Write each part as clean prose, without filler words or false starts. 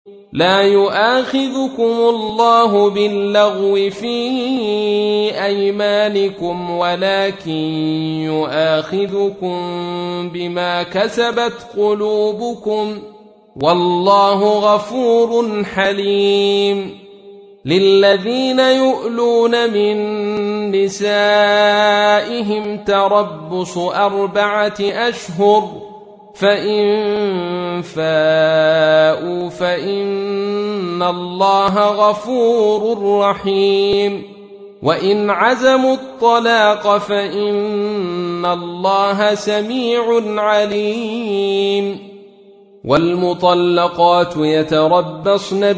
لا يؤاخذكم الله باللغو في أيمانكم ولكن يؤاخذكم بما كسبت قلوبكم والله غفور حليم. للذين يؤلون من نسائهم تربص 4 أشهر فإن فاءوا فإن الله غفور رحيم. وإن عزموا الطلاق فإن الله سميع عليم. والمطلقات يتربصن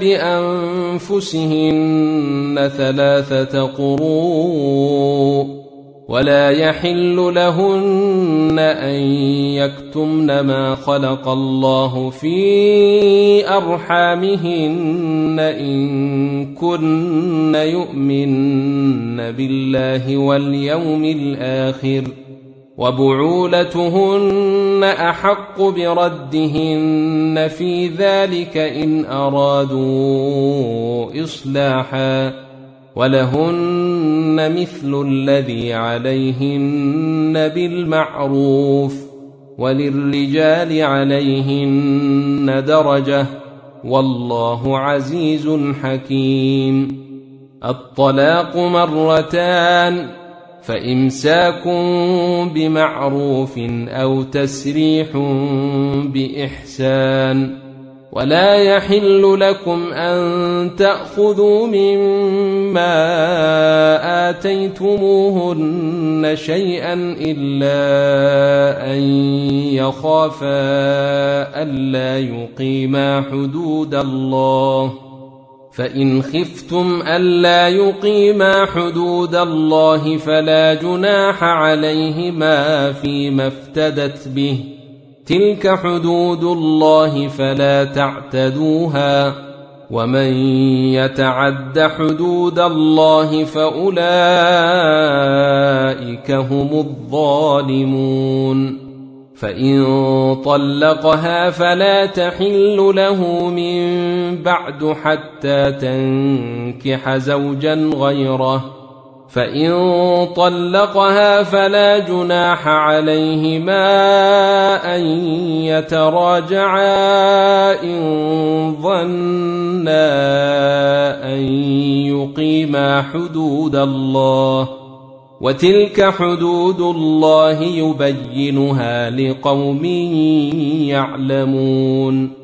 بأنفسهن 3 قروء ولا يحل لهن أن يكتمن ما خلق الله في أرحامهن إن كن يؤمن بالله واليوم الآخر وبعولتهن أحق بردهن في ذلك إن أرادوا إصلاحا ولهن مثل الذي عليهن بالمعروف وللرجال عليهن درجة والله عزيز حكيم. الطلاق 2 فإمساك بمعروف أو تسريح بإحسان. ولا يحل لكم أن تأخذوا مما آتيتموهن شيئا إلا أن يخافا ألا يقيما حدود الله فإن خفتم ألا يقيما حدود الله فلا جناح عليهما فيما افتدت به تلك حدود الله فلا تعتدوها ومن يتعد حدود الله فأولئك هم الظالمون. فإن طلقها فلا تحل له من بعد حتى تنكح زوجا غيره فإن طلقها فلا جناح عليهما أن يتراجعا إن ظنا أن يقيما حدود الله وتلك حدود الله يبينها لقوم يعلمون.